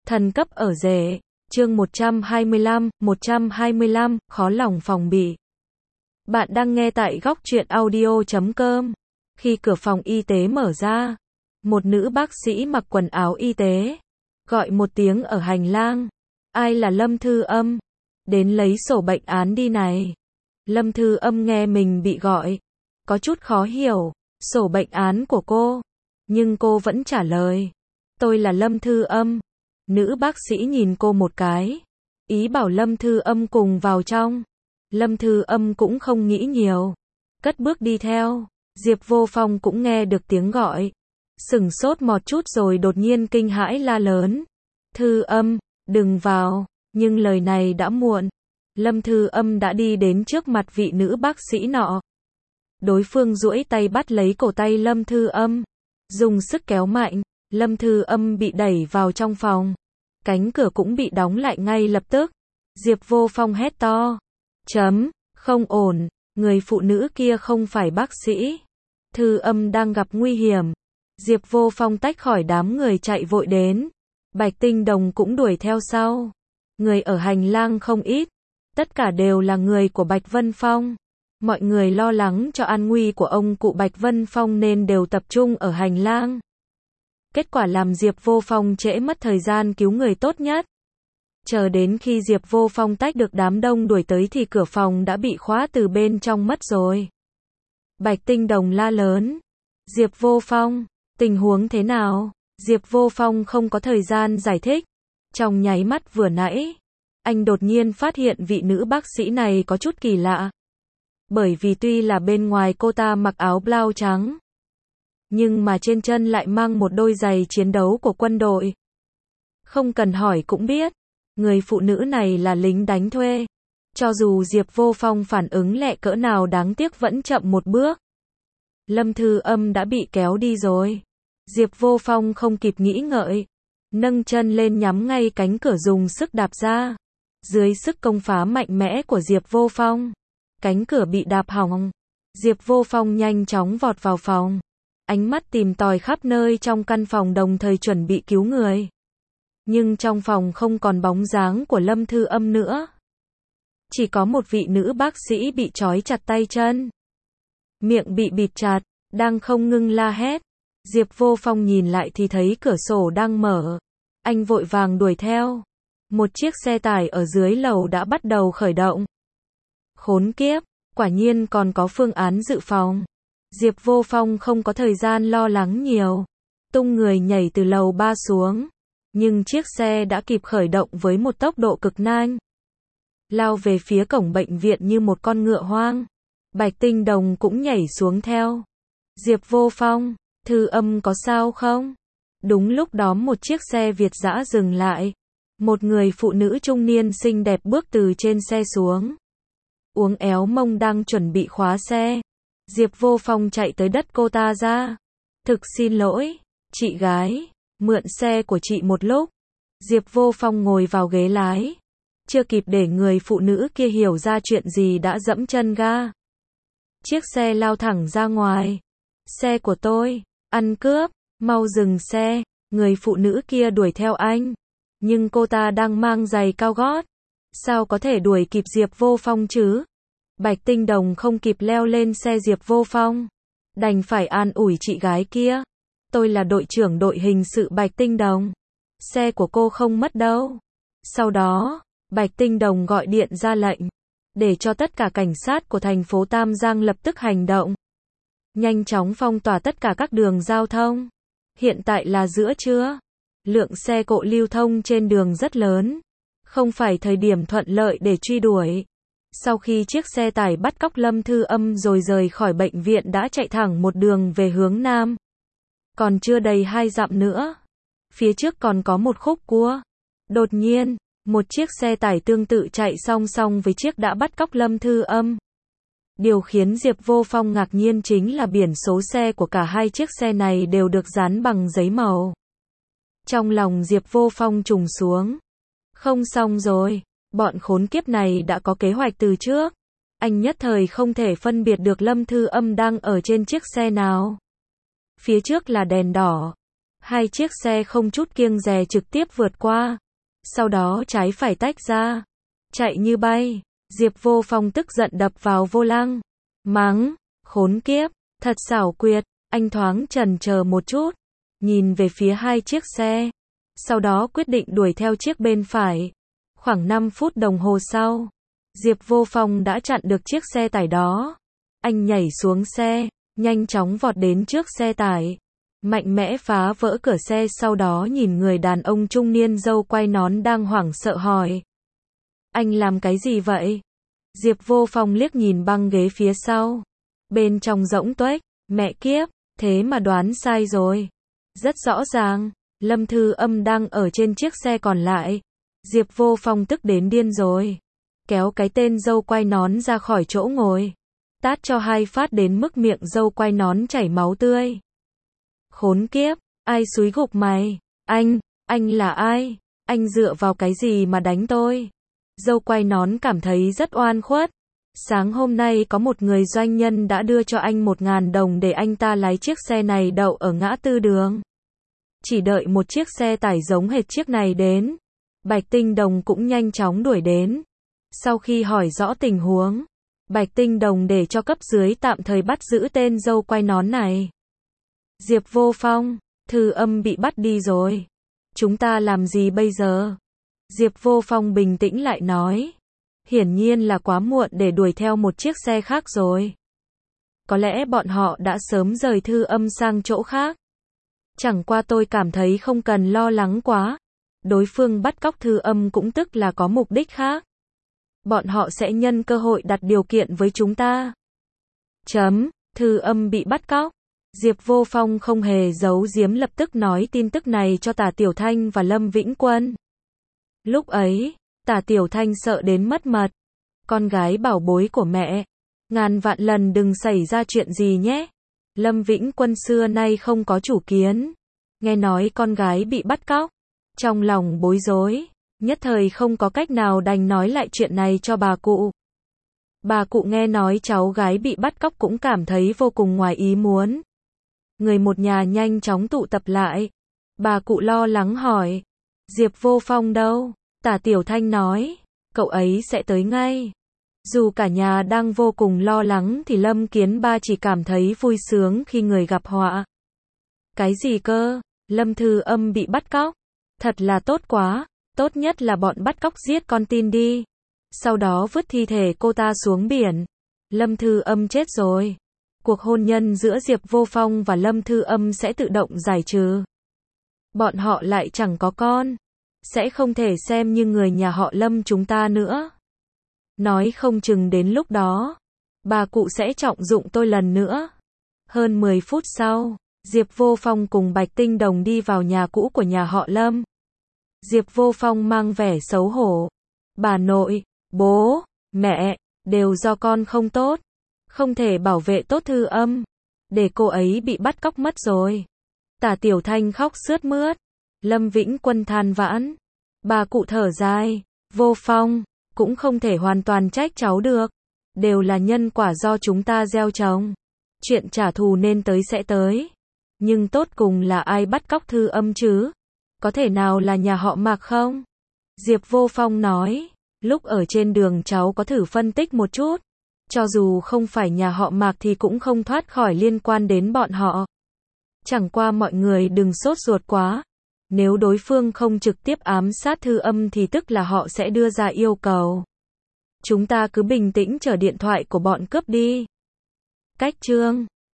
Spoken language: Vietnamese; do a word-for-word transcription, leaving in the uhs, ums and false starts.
Thần cấp ở rể, chương một trăm hai mươi lăm, một trăm hai mươi lăm, khó lòng phòng bị. Bạn đang nghe tại góc truyện audio chấm com. Khi cửa phòng y tế mở ra, một nữ bác sĩ mặc quần áo y tế, gọi một tiếng ở hành lang. Ai là Lâm Thư Âm? Đến lấy sổ bệnh án đi này. Lâm Thư Âm nghe mình bị gọi, có chút khó hiểu, sổ bệnh án của cô. Nhưng cô vẫn trả lời, tôi là Lâm Thư Âm. Nữ bác sĩ nhìn cô một cái, ý bảo Lâm Thư Âm cùng vào trong. Lâm Thư Âm cũng không nghĩ nhiều, cất bước đi theo. Diệp Vô Phong cũng nghe được tiếng gọi, sửng sốt một chút rồi đột nhiên kinh hãi la lớn, Thư Âm, đừng vào. Nhưng lời này đã muộn. Lâm Thư Âm đã đi đến trước mặt vị nữ bác sĩ nọ. Đối phương duỗi tay bắt lấy cổ tay Lâm Thư Âm, dùng sức kéo mạnh. Lâm Thư Âm bị đẩy vào trong phòng. Cánh cửa cũng bị đóng lại ngay lập tức. Diệp Vô Phong hét to, chấm, không ổn, người phụ nữ kia không phải bác sĩ. Thư Âm đang gặp nguy hiểm. Diệp Vô Phong tách khỏi đám người chạy vội đến. Bạch Tinh Đồng cũng đuổi theo sau. Người ở hành lang không ít, tất cả đều là người của Bạch Vân Phong. Mọi người lo lắng cho an nguy của ông cụ Bạch Vân Phong nên đều tập trung ở hành lang. Kết quả làm Diệp Vô Phong trễ mất thời gian cứu người tốt nhất. Chờ đến khi Diệp Vô Phong tách được đám đông đuổi tới thì cửa phòng đã bị khóa từ bên trong mất rồi. Bạch Tinh Đồng la lớn, Diệp Vô Phong, tình huống thế nào? Diệp Vô Phong không có thời gian giải thích. Trong nháy mắt vừa nãy, anh đột nhiên phát hiện vị nữ bác sĩ này có chút kỳ lạ. Bởi vì tuy là bên ngoài cô ta mặc áo blau trắng, nhưng mà trên chân lại mang một đôi giày chiến đấu của quân đội. Không cần hỏi cũng biết, người phụ nữ này là lính đánh thuê. Cho dù Diệp Vô Phong phản ứng lẹ cỡ nào đáng tiếc vẫn chậm một bước. Lâm Thư Âm đã bị kéo đi rồi. Diệp Vô Phong không kịp nghĩ ngợi, nâng chân lên nhắm ngay cánh cửa dùng sức đạp ra. Dưới sức công phá mạnh mẽ của Diệp Vô Phong, cánh cửa bị đạp hỏng. Diệp Vô Phong nhanh chóng vọt vào phòng, ánh mắt tìm tòi khắp nơi trong căn phòng đồng thời chuẩn bị cứu người. Nhưng trong phòng không còn bóng dáng của Lâm Thư Âm nữa. Chỉ có một vị nữ bác sĩ bị trói chặt tay chân, miệng bị bịt chặt, đang không ngưng la hét. Diệp Vô Phong nhìn lại thì thấy cửa sổ đang mở. Anh vội vàng đuổi theo. Một chiếc xe tải ở dưới lầu đã bắt đầu khởi động. Khốn kiếp, quả nhiên còn có phương án dự phòng. Diệp Vô Phong không có thời gian lo lắng nhiều, tung người nhảy từ lầu ba xuống. Nhưng chiếc xe đã kịp khởi động với một tốc độ cực nhanh, lao về phía cổng bệnh viện như một con ngựa hoang. Bạch Tinh Đồng cũng nhảy xuống theo. Diệp Vô Phong, Thư Âm có sao không? Đúng lúc đó một chiếc xe Việt dã dừng lại. Một người phụ nữ trung niên xinh đẹp bước từ trên xe xuống, uống éo mông đang chuẩn bị khóa xe. Diệp Vô Phong chạy tới đất cô ta ra. Thực xin lỗi, chị gái, mượn xe của chị một lúc. Diệp Vô Phong ngồi vào ghế lái. Chưa kịp để người phụ nữ kia hiểu ra chuyện gì đã dẫm chân ga. Chiếc xe lao thẳng ra ngoài. Xe của tôi, ăn cướp, mau dừng xe. Người phụ nữ kia đuổi theo anh. Nhưng cô ta đang mang giày cao gót, sao có thể đuổi kịp Diệp Vô Phong chứ? Bạch Tinh Đồng không kịp leo lên xe Diệp Vô Phong, đành phải an ủi chị gái kia. Tôi là đội trưởng đội hình sự Bạch Tinh Đồng. Xe của cô không mất đâu. Sau đó, Bạch Tinh Đồng gọi điện ra lệnh, để cho tất cả cảnh sát của thành phố Tam Giang lập tức hành động. Nhanh chóng phong tỏa tất cả các đường giao thông. Hiện tại là giữa trưa. Lượng xe cộ lưu thông trên đường rất lớn. Không phải thời điểm thuận lợi để truy đuổi. Sau khi chiếc xe tải bắt cóc Lâm Thư Âm rồi rời khỏi bệnh viện đã chạy thẳng một đường về hướng Nam. Còn chưa đầy hai dặm nữa, phía trước còn có một khúc cua. Đột nhiên, một chiếc xe tải tương tự chạy song song với chiếc đã bắt cóc Lâm Thư Âm. Điều khiến Diệp Vô Phong ngạc nhiên chính là biển số xe của cả hai chiếc xe này đều được dán bằng giấy màu. Trong lòng Diệp Vô Phong trùng xuống. Không xong rồi, bọn khốn kiếp này đã có kế hoạch từ trước. Anh nhất thời không thể phân biệt được Lâm Thư Âm đang ở trên chiếc xe nào. Phía trước là đèn đỏ, Hai chiếc xe không chút kiêng dè trực tiếp vượt qua. Sau đó trái phải tách ra. Chạy như bay. Diệp Vô Phong tức giận đập vào vô lăng. Mắng, khốn kiếp, thật xảo quyệt. Anh thoáng chần chờ một chút. Nhìn về phía hai chiếc xe. Sau đó quyết định đuổi theo chiếc bên phải. Khoảng năm phút đồng hồ sau. Diệp Vô Phong đã chặn được chiếc xe tải đó. Anh nhảy xuống xe. Nhanh chóng vọt đến trước xe tải. Mạnh mẽ phá vỡ cửa xe, sau đó nhìn người đàn ông trung niên râu quai nón đang hoảng sợ hỏi. Anh làm cái gì vậy? Diệp Vô Phong liếc nhìn băng ghế phía sau. Bên trong rỗng tuếch, mẹ kiếp, thế mà đoán sai rồi. Rất rõ ràng, Lâm Thư Âm đang ở trên chiếc xe còn lại. Diệp Vô Phong tức đến điên rồi. Kéo cái tên râu quai nón ra khỏi chỗ ngồi. Tát cho hai phát đến mức miệng râu quai nón chảy máu tươi. Khốn kiếp, ai xúi gục mày? Anh, anh là ai? Anh dựa vào cái gì mà đánh tôi? Râu quai nón cảm thấy rất oan khuất. Sáng hôm nay có một người doanh nhân đã đưa cho anh một ngàn đồng để anh ta lái chiếc xe này đậu ở ngã tư đường. Chỉ đợi một chiếc xe tải giống hệt chiếc này đến. Bạch Tinh Đồng cũng nhanh chóng đuổi đến. Sau khi hỏi rõ tình huống, Bạch Tinh Đồng để cho cấp dưới tạm thời bắt giữ tên râu quai nón này. Diệp Vô Phong, Thư Âm bị bắt đi rồi. Chúng ta làm gì bây giờ? Diệp Vô Phong bình tĩnh lại nói. Hiển nhiên là quá muộn để đuổi theo một chiếc xe khác rồi. Có lẽ bọn họ đã sớm rời Thư Âm sang chỗ khác. Chẳng qua tôi cảm thấy không cần lo lắng quá. Đối phương bắt cóc Thư Âm cũng tức là có mục đích khác. Bọn họ sẽ nhân cơ hội đặt điều kiện với chúng ta. Chấm, Thư Âm bị bắt cóc. Diệp Vô Phong không hề giấu giếm, lập tức nói tin tức này cho Tả Tiểu Thanh và Lâm Vĩnh Quân. Lúc ấy, Tả Tiểu Thanh sợ đến mất mật. Con gái bảo bối của mẹ. Ngàn vạn lần đừng xảy ra chuyện gì nhé. Lâm Vĩnh Quân xưa nay không có chủ kiến. Nghe nói con gái bị bắt cóc. Trong lòng bối rối. Nhất thời không có cách nào đành nói lại chuyện này cho bà cụ. Bà cụ nghe nói cháu gái bị bắt cóc cũng cảm thấy vô cùng ngoài ý muốn. Người một nhà nhanh chóng tụ tập lại. Bà cụ lo lắng hỏi. Diệp Vô Phong đâu? Tả Tiểu Thanh nói. Cậu ấy sẽ tới ngay. Dù cả nhà đang vô cùng lo lắng thì Lâm Kiến Ba chỉ cảm thấy vui sướng khi người gặp họa. Cái gì cơ? Lâm Thư Âm bị bắt cóc. Thật là tốt quá. Tốt nhất là bọn bắt cóc giết con tin đi. Sau đó vứt thi thể cô ta xuống biển. Lâm Thư Âm chết rồi. Cuộc hôn nhân giữa Diệp Vô Phong và Lâm Thư Âm sẽ tự động giải trừ. Bọn họ lại chẳng có con. Sẽ không thể xem như người nhà họ Lâm chúng ta nữa. Nói không chừng đến lúc đó, bà cụ sẽ trọng dụng tôi lần nữa. Hơn mười phút sau, Diệp Vô Phong cùng Bạch Tinh Đồng đi vào nhà cũ của nhà họ Lâm. Diệp Vô Phong mang vẻ xấu hổ. Bà nội, bố, mẹ, đều do con không tốt. Không thể bảo vệ tốt Thư Âm. Để cô ấy bị bắt cóc mất rồi. Tả Tiểu Thanh khóc sướt mướt. Lâm Vĩnh Quân than vãn. Bà cụ thở dài. Vô Phong, cũng không thể hoàn toàn trách cháu được. Đều là nhân quả do chúng ta gieo trồng. Chuyện trả thù nên tới sẽ tới. Nhưng tốt cùng là ai bắt cóc Thư Âm chứ? Có thể nào là nhà họ Mạc không? Diệp Vô Phong nói. Lúc ở trên đường cháu có thử phân tích một chút. Cho dù không phải nhà họ Mạc thì cũng không thoát khỏi liên quan đến bọn họ. Chẳng qua mọi người đừng sốt ruột quá. Nếu đối phương không trực tiếp ám sát Thư Âm thì tức là họ sẽ đưa ra yêu cầu. Chúng ta cứ bình tĩnh chờ điện thoại của bọn cướp đi. Cách chương